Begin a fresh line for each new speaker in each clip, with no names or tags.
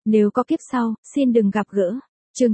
Nếu có kiếp sau, xin đừng gặp gỡ. Chương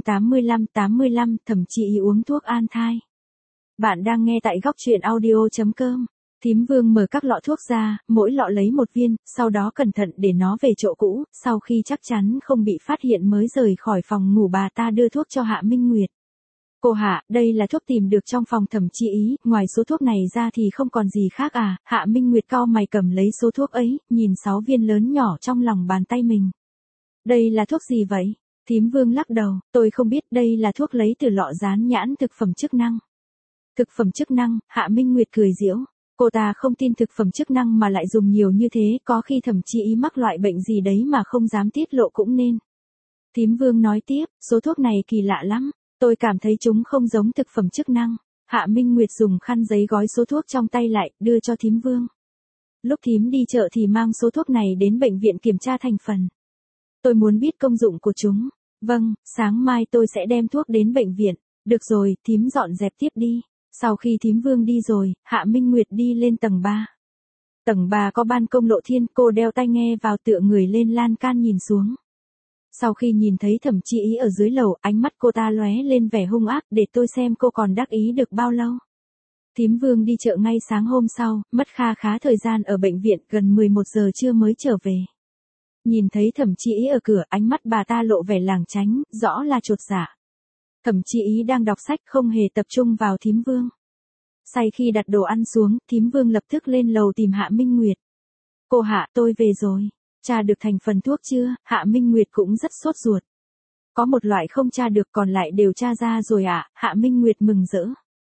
85, thậm chí uống thuốc an thai. Bạn đang nghe tại góc truyện audio.com. Thím Vương mở các lọ thuốc ra, mỗi lọ lấy một viên, sau đó cẩn thận để nó về chỗ cũ, sau khi chắc chắn không bị phát hiện mới rời khỏi phòng ngủ bà ta đưa thuốc cho Hạ Minh Nguyệt. Cô Hạ, đây là thuốc tìm được trong phòng thẩm chi ý, ngoài số thuốc này ra thì không còn gì khác à? Hạ Minh Nguyệt cau mày cầm lấy số thuốc ấy, nhìn 6 viên lớn nhỏ trong lòng bàn tay mình. Đây là thuốc gì vậy? Thím Vương lắc đầu, tôi không biết, đây là thuốc lấy từ lọ dán nhãn thực phẩm chức năng. Thực phẩm chức năng, Hạ Minh Nguyệt cười giễu. Cô ta không tin thực phẩm chức năng mà lại dùng nhiều như thế, có khi thẩm chi ý mắc loại bệnh gì đấy mà không dám tiết lộ cũng nên. Thím Vương nói tiếp, số thuốc này kỳ lạ lắm, tôi cảm thấy chúng không giống thực phẩm chức năng. Hạ Minh Nguyệt dùng khăn giấy gói số thuốc trong tay lại, đưa cho thím Vương. Lúc thím đi chợ thì mang số thuốc này đến bệnh viện kiểm tra thành phần. Tôi muốn biết công dụng của chúng. Vâng, sáng mai tôi sẽ đem thuốc đến bệnh viện. Được rồi, thím dọn dẹp tiếp đi. Sau khi thím Vương đi rồi, Hạ Minh Nguyệt đi lên tầng 3. Tầng 3 có ban công lộ thiên, cô đeo tai nghe vào tựa người lên lan can nhìn xuống. Sau khi nhìn thấy thẩm chi ý ở dưới lầu, ánh mắt cô ta lóe lên vẻ hung ác, để tôi xem cô còn đắc ý được bao lâu. Thím Vương đi chợ ngay sáng hôm sau, mất khá thời gian ở bệnh viện, gần 11 giờ trưa mới trở về. Nhìn thấy thẩm chi ý ở cửa, ánh mắt bà ta lộ vẻ lảng tránh, rõ là chột dạ. Thẩm chi ý đang đọc sách không hề tập trung vào thím Vương. Sau khi đặt đồ ăn xuống, thím Vương lập tức lên lầu tìm Hạ Minh Nguyệt. Cô Hạ, tôi về rồi. Tra được thành phần thuốc chưa? Hạ Minh Nguyệt cũng rất sốt ruột. Có một loại không tra được, còn lại đều tra ra rồi ạ. Hạ Minh Nguyệt mừng rỡ.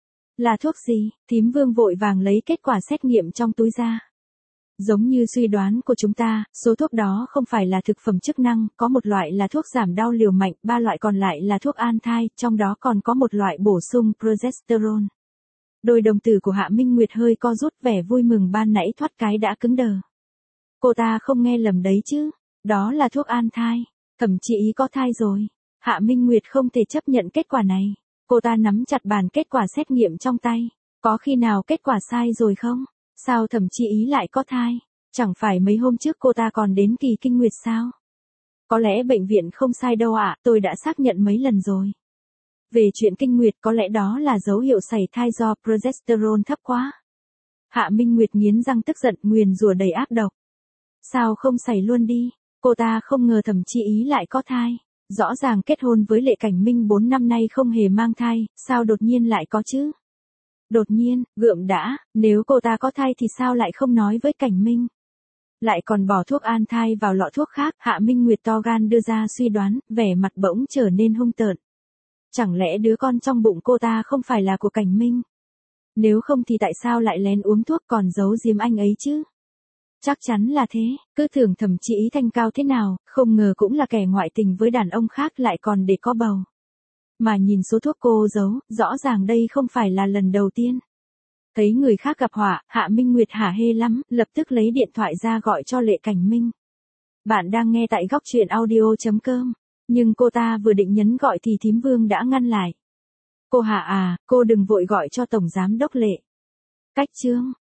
Là thuốc gì? Thím Vương vội vàng lấy kết quả xét nghiệm trong túi ra. Giống như suy đoán của chúng ta, số thuốc đó không phải là thực phẩm chức năng, có một loại là thuốc giảm đau liều mạnh, 3 loại còn lại là thuốc an thai, trong đó còn có một loại bổ sung progesterone. Đôi đồng tử của Hạ Minh Nguyệt hơi co rút, vẻ vui mừng ban nãy thoát cái đã cứng đờ. Cô ta không nghe lầm đấy chứ, đó là thuốc an thai, thẩm chi ý có thai rồi. Hạ Minh Nguyệt không thể chấp nhận kết quả này. Cô ta nắm chặt bàn kết quả xét nghiệm trong tay. Có khi nào kết quả sai rồi không? Sao thẩm chi ý lại có thai? Chẳng phải mấy hôm trước cô ta còn đến kỳ kinh nguyệt sao? Có lẽ bệnh viện không sai đâu ạ, tôi đã xác nhận mấy lần rồi. Về chuyện kinh nguyệt, có lẽ đó là dấu hiệu sảy thai do progesterone thấp quá. Hạ Minh Nguyệt nghiến răng tức giận, nguyền rủa đầy ác độc. Sao không sảy luôn đi? Cô ta không ngờ thẩm chi ý lại có thai. Rõ ràng kết hôn với Lệ Cảnh Minh 4 năm nay không hề mang thai, sao đột nhiên lại có chứ? Đột nhiên, gượng đã, nếu cô ta có thai thì sao lại không nói với Cảnh Minh? Lại còn bỏ thuốc an thai vào lọ thuốc khác. Hạ Minh Nguyệt to gan đưa ra suy đoán, vẻ mặt bỗng trở nên hung tợn. Chẳng lẽ đứa con trong bụng cô ta không phải là của Cảnh Minh? Nếu không thì tại sao lại lén uống thuốc còn giấu giếm anh ấy chứ? Chắc chắn là thế, cứ tưởng thẩm chi ý thanh cao thế nào, không ngờ cũng là kẻ ngoại tình với đàn ông khác, lại còn để có bầu. Mà nhìn số thuốc cô giấu, rõ ràng đây không phải là lần đầu tiên. Thấy người khác gặp họa, Hạ Minh Nguyệt hả hê lắm, lập tức lấy điện thoại ra gọi cho Lệ Cảnh Minh. Bạn đang nghe tại góc truyện audio.com. Nhưng cô ta vừa định nhấn gọi thì thím Vương đã ngăn lại. Cô Hạ à, cô đừng vội gọi cho Tổng Giám Đốc Lệ. Cách chương,